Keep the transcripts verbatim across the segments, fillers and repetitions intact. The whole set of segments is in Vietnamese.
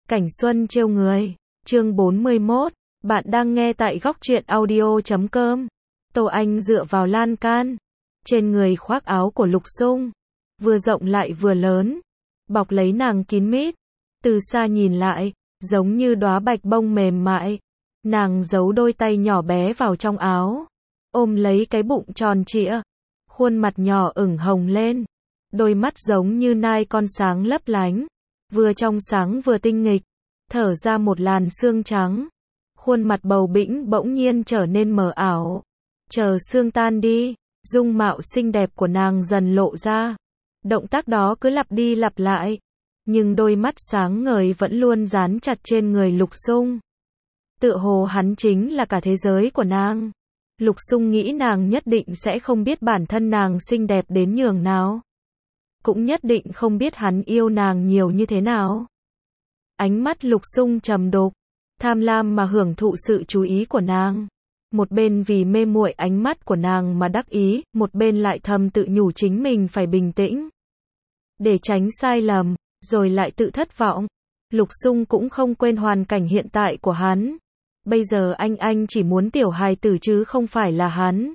Cảnh Xuân trêu người, chương bốn mươi mốt, bạn đang nghe tại góc truyện audio chấm com. Tô Anh dựa vào lan can, trên người khoác áo của Lục Xung, vừa rộng lại vừa lớn, bọc lấy nàng kín mít, từ xa nhìn lại, giống như đóa bạch bông mềm mại. Nàng giấu đôi tay nhỏ bé vào trong áo, ôm lấy cái bụng tròn trịa, khuôn mặt nhỏ ửng hồng lên, đôi mắt giống như nai con sáng lấp lánh, vừa trong sáng vừa tinh nghịch, thở ra một làn sương trắng. Khuôn mặt bầu bĩnh bỗng nhiên trở nên mờ ảo. Chờ sương tan đi, dung mạo xinh đẹp của nàng dần lộ ra. Động tác đó cứ lặp đi lặp lại, nhưng đôi mắt sáng ngời vẫn luôn dán chặt trên người Lục Xung. Tựa hồ hắn chính là cả thế giới của nàng. Lục Xung nghĩ nàng nhất định sẽ không biết bản thân nàng xinh đẹp đến nhường nào, cũng nhất định không biết hắn yêu nàng nhiều như thế nào. Ánh mắt Lục Xung trầm đục, tham lam mà hưởng thụ sự chú ý của nàng. Một bên vì mê muội ánh mắt của nàng mà đắc ý, một bên lại thầm tự nhủ chính mình phải bình tĩnh, để tránh sai lầm, rồi lại tự thất vọng. Lục Xung cũng không quên hoàn cảnh hiện tại của hắn. Bây giờ anh anh chỉ muốn tiểu hài tử chứ không phải là hắn.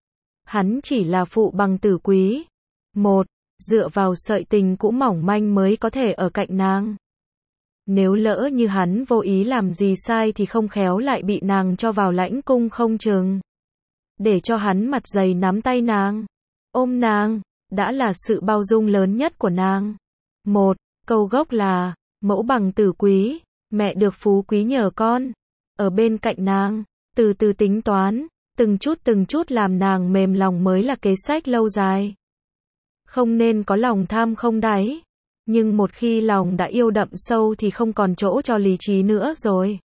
Hắn chỉ là phụ bằng tử quý. Một, dựa vào sợi tình cũ mỏng manh mới có thể ở cạnh nàng. Nếu lỡ như hắn vô ý làm gì sai thì không khéo lại bị nàng cho vào lãnh cung không chừng. Để cho hắn mặt dày nắm tay nàng, ôm nàng, đã là sự bao dung lớn nhất của nàng. Một, câu gốc là, mẫu bằng tử quý, mẹ được phú quý nhờ con. Ở bên cạnh nàng, từ từ tính toán, từng chút từng chút làm nàng mềm lòng mới là kế sách lâu dài. Không nên có lòng tham không đáy. Nhưng một khi lòng đã yêu đậm sâu thì không còn chỗ cho lý trí nữa rồi.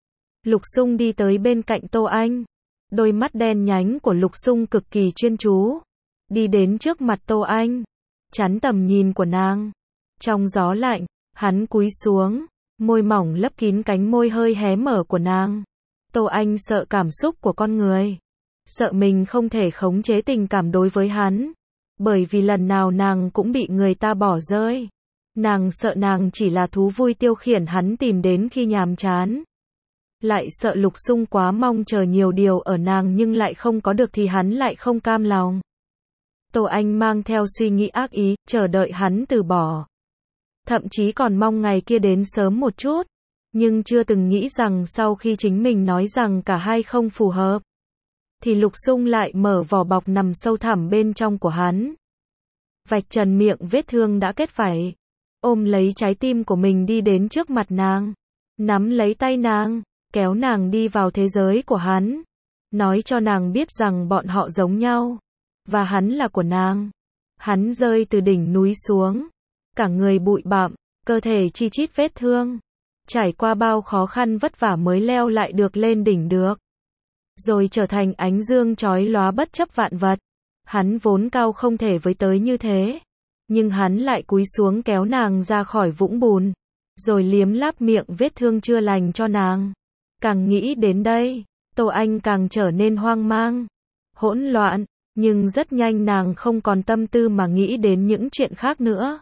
Lục Xung đi tới bên cạnh Tô Anh. Đôi mắt đen nhánh của Lục Xung cực kỳ chuyên chú. Đi đến trước mặt Tô Anh, chắn tầm nhìn của nàng. Trong gió lạnh, hắn cúi xuống, môi mỏng lấp kín cánh môi hơi hé mở của nàng. Tô Anh sợ cảm xúc của con người, sợ mình không thể khống chế tình cảm đối với hắn, bởi vì lần nào nàng cũng bị người ta bỏ rơi. Nàng sợ nàng chỉ là thú vui tiêu khiển hắn tìm đến khi nhàm chán. Lại sợ Lục Xung quá mong chờ nhiều điều ở nàng nhưng lại không có được thì hắn lại không cam lòng. Tô Anh mang theo suy nghĩ ác ý, chờ đợi hắn từ bỏ. Thậm chí còn mong ngày kia đến sớm một chút. Nhưng chưa từng nghĩ rằng sau khi chính mình nói rằng cả hai không phù hợp, thì Lục Xung lại mở vỏ bọc nằm sâu thẳm bên trong của hắn. Vạch trần miệng vết thương đã kết vảy. Ôm lấy trái tim của mình đi đến trước mặt nàng, nắm lấy tay nàng, kéo nàng đi vào thế giới của hắn, nói cho nàng biết rằng bọn họ giống nhau, và hắn là của nàng. Hắn rơi từ đỉnh núi xuống, cả người bụi bặm, cơ thể chi chít vết thương, trải qua bao khó khăn vất vả mới leo lại được lên đỉnh được, rồi trở thành ánh dương chói lóa bất chấp vạn vật. Hắn vốn cao không thể với tới như thế, nhưng hắn lại cúi xuống kéo nàng ra khỏi vũng bùn, rồi liếm láp miệng vết thương chưa lành cho nàng. Càng nghĩ đến đây, Tô Anh càng trở nên hoang mang, hỗn loạn, nhưng rất nhanh nàng không còn tâm tư mà nghĩ đến những chuyện khác nữa.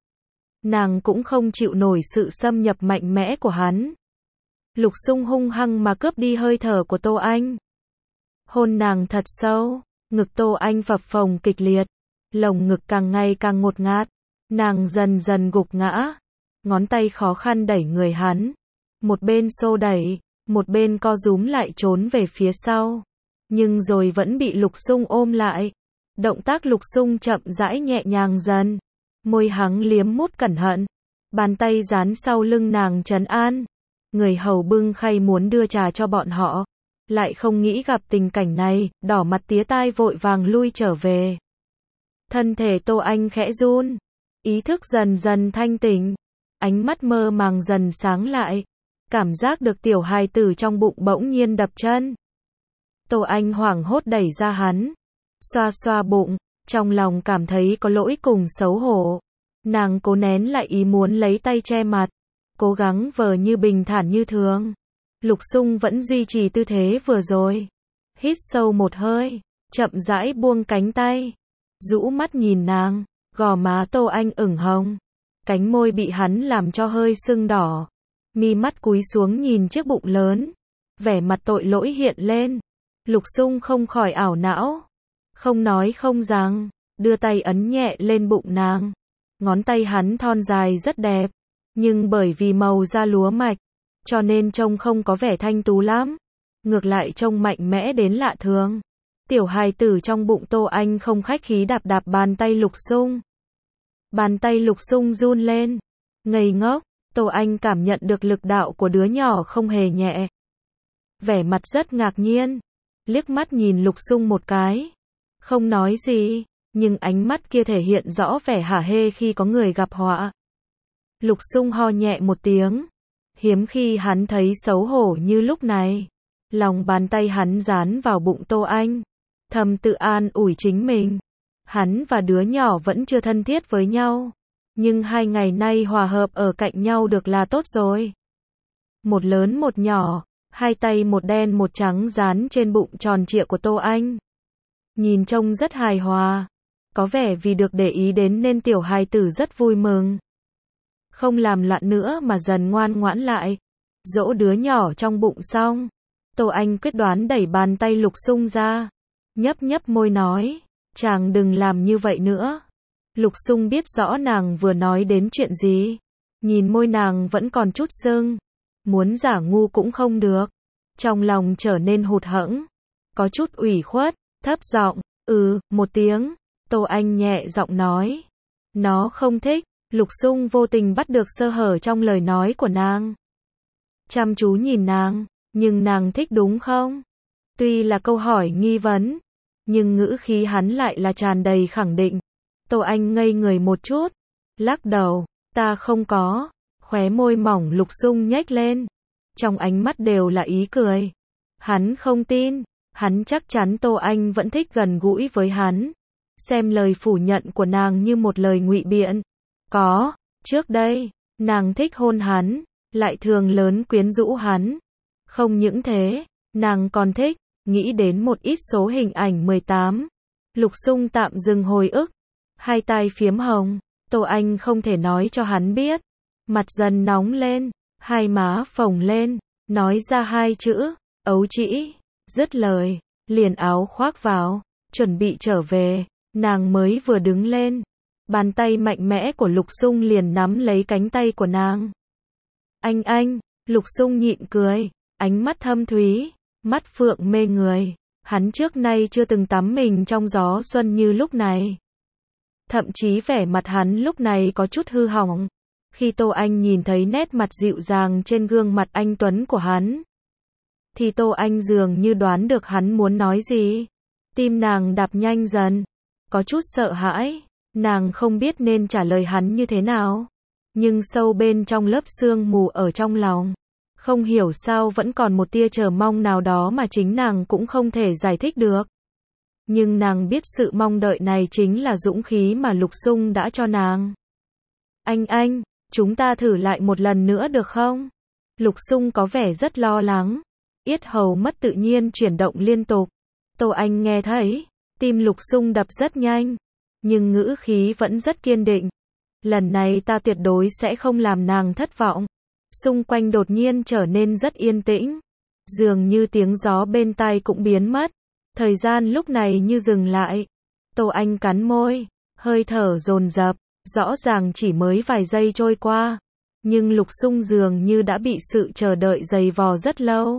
Nàng cũng không chịu nổi sự xâm nhập mạnh mẽ của hắn. Lục Xung hung hăng mà cướp đi hơi thở của Tô Anh. Hôn nàng thật sâu, ngực Tô Anh phập phồng kịch liệt. Lồng ngực càng ngày càng ngột ngạt, nàng dần dần gục ngã, ngón tay khó khăn đẩy người hắn, một bên xô đẩy, một bên co rúm lại trốn về phía sau, nhưng rồi vẫn bị Lục Xung ôm lại. Động tác Lục Xung chậm rãi nhẹ nhàng dần, môi hắn liếm mút cẩn thận, bàn tay dán sau lưng nàng trấn an. Người hầu bưng khay muốn đưa trà cho bọn họ, lại không nghĩ gặp tình cảnh này, đỏ mặt tía tai vội vàng lui trở về. Thân thể Tô Anh khẽ run, ý thức dần dần thanh tỉnh, ánh mắt mơ màng dần sáng lại, cảm giác được tiểu hài tử trong bụng bỗng nhiên đập chân. Tô Anh hoảng hốt đẩy ra hắn, xoa xoa bụng, trong lòng cảm thấy có lỗi cùng xấu hổ. Nàng cố nén lại ý muốn lấy tay che mặt, cố gắng vờ như bình thản như thường. Lục Xung vẫn duy trì tư thế vừa rồi, hít sâu một hơi, chậm rãi buông cánh tay, rũ mắt nhìn nàng, gò má Tô Anh ửng hồng, cánh môi bị hắn làm cho hơi sưng đỏ. mi mắt cúi xuống nhìn chiếc bụng lớn, vẻ mặt tội lỗi hiện lên. Lục Xung không khỏi ảo não, không nói không rằng, đưa tay ấn nhẹ lên bụng nàng. Ngón tay hắn thon dài rất đẹp, nhưng bởi vì màu da lúa mạch, cho nên trông không có vẻ thanh tú lắm, ngược lại trông mạnh mẽ đến lạ thường. Tiểu hài tử trong bụng Tô Anh không khách khí đạp đạp bàn tay Lục Xung. Bàn tay Lục Xung run lên, ngây ngốc, Tô Anh cảm nhận được lực đạo của đứa nhỏ không hề nhẹ. Vẻ mặt rất ngạc nhiên, liếc mắt nhìn Lục Xung một cái, không nói gì, nhưng ánh mắt kia thể hiện rõ vẻ hả hê khi có người gặp họa. Lục Xung ho nhẹ một tiếng, hiếm khi hắn thấy xấu hổ như lúc này. Lòng bàn tay hắn dán vào bụng Tô Anh, thầm tự an ủi chính mình. Hắn và đứa nhỏ vẫn chưa thân thiết với nhau, nhưng hai ngày nay hòa hợp ở cạnh nhau được là tốt rồi. Một lớn một nhỏ, hai tay một đen một trắng dán trên bụng tròn trịa của Tô Anh. Nhìn trông rất hài hòa, có vẻ vì được để ý đến nên tiểu hài tử rất vui mừng. Không làm loạn nữa mà dần ngoan ngoãn lại. Dỗ đứa nhỏ trong bụng xong, Tô Anh quyết đoán đẩy bàn tay Lục Xung ra, nhấp nhấp môi nói, chàng đừng làm như vậy nữa. Lục Xung biết rõ nàng vừa nói đến chuyện gì, nhìn môi nàng vẫn còn chút sưng, muốn giả ngu cũng không được, trong lòng trở nên hụt hẫng, có chút ủy khuất, thấp giọng, ừ, một tiếng. Tô Anh nhẹ giọng nói, nó không thích. Lục Xung vô tình bắt được sơ hở trong lời nói của nàng, chăm chú nhìn nàng, nhưng nàng thích đúng không? Tuy là câu hỏi nghi vấn, nhưng ngữ khí hắn lại là tràn đầy khẳng định. Tô Anh ngây người một chút, lắc đầu, ta không có. Khóe môi mỏng Lục Xung nhếch lên, trong ánh mắt đều là ý cười. Hắn không tin, hắn chắc chắn Tô Anh vẫn thích gần gũi với hắn, xem lời phủ nhận của nàng như một lời ngụy biện. Có, trước đây, nàng thích hôn hắn, lại thường lớn quyến rũ hắn. Không những thế, nàng còn thích, nghĩ đến một ít số hình ảnh mười tám. Lục Xung tạm dừng hồi ức, hai tay phiếm hồng, Tô Anh không thể nói cho hắn biết. Mặt dần nóng lên, hai má phồng lên, nói ra hai chữ, ấu trĩ, dứt lời, liền áo khoác vào, chuẩn bị trở về, nàng mới vừa đứng lên. Bàn tay mạnh mẽ của Lục Xung liền nắm lấy cánh tay của nàng. Anh anh, Lục Xung nhịn cười, ánh mắt thâm thúy, mắt phượng mê người. Hắn trước nay chưa từng tắm mình trong gió xuân như lúc này. Thậm chí vẻ mặt hắn lúc này có chút hư hỏng. Khi Tô Anh nhìn thấy nét mặt dịu dàng trên gương mặt anh tuấn của hắn, thì Tô Anh dường như đoán được hắn muốn nói gì. Tim nàng đập nhanh dần, có chút sợ hãi. Nàng không biết nên trả lời hắn như thế nào, nhưng sâu bên trong lớp sương mù ở trong lòng, không hiểu sao vẫn còn một tia chờ mong nào đó mà chính nàng cũng không thể giải thích được. Nhưng nàng biết sự mong đợi này chính là dũng khí mà Lục Xung đã cho nàng. Anh anh, chúng ta thử lại một lần nữa được không? Lục Xung có vẻ rất lo lắng, yết hầu mất tự nhiên chuyển động liên tục. Tô Anh nghe thấy, tim Lục Xung đập rất nhanh, nhưng ngữ khí vẫn rất kiên định. Lần này ta tuyệt đối sẽ không làm nàng thất vọng. Xung quanh đột nhiên trở nên rất yên tĩnh, dường như tiếng gió bên tai cũng biến mất. Thời gian lúc này như dừng lại. Tô Anh cắn môi, hơi thở dồn dập, rõ ràng chỉ mới vài giây trôi qua, nhưng Lục Xung dường như đã bị sự chờ đợi dày vò rất lâu.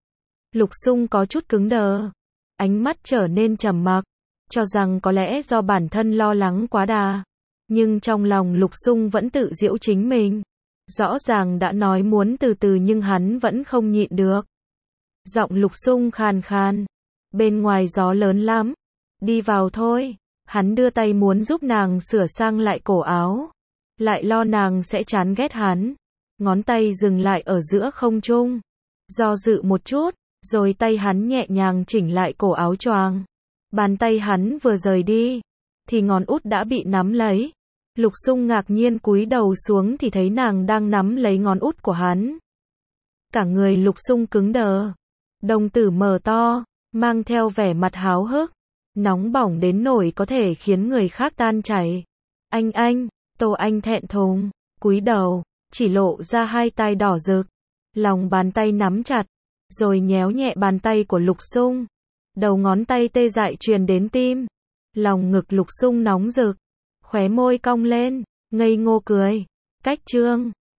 Lục Xung có chút cứng đờ, ánh mắt trở nên trầm mặc, cho rằng có lẽ do bản thân lo lắng quá đà, nhưng trong lòng Lục Xung vẫn tự giễu chính mình. Rõ ràng đã nói muốn từ từ nhưng hắn vẫn không nhịn được. Giọng Lục Xung khàn khàn, bên ngoài gió lớn lắm, đi vào thôi. Hắn đưa tay muốn giúp nàng sửa sang lại cổ áo, lại lo nàng sẽ chán ghét hắn. Ngón tay dừng lại ở giữa không trung, do dự một chút, rồi tay hắn nhẹ nhàng chỉnh lại cổ áo choàng. Bàn tay hắn vừa rời đi, thì ngón út đã bị nắm lấy. Lục Xung ngạc nhiên cúi đầu xuống thì thấy nàng đang nắm lấy ngón út của hắn. Cả người Lục Xung cứng đờ, đồng tử mở to, mang theo vẻ mặt háo hức, nóng bỏng đến nỗi có thể khiến người khác tan chảy. Anh anh, Tô Anh thẹn thùng, cúi đầu, chỉ lộ ra hai tai đỏ rực. Lòng bàn tay nắm chặt, rồi nhéo nhẹ bàn tay của Lục Xung. Đầu ngón tay tê dại truyền đến tim. Lòng ngực Lục Xung nóng rực, khóe môi cong lên, ngây ngô cười. Cách chương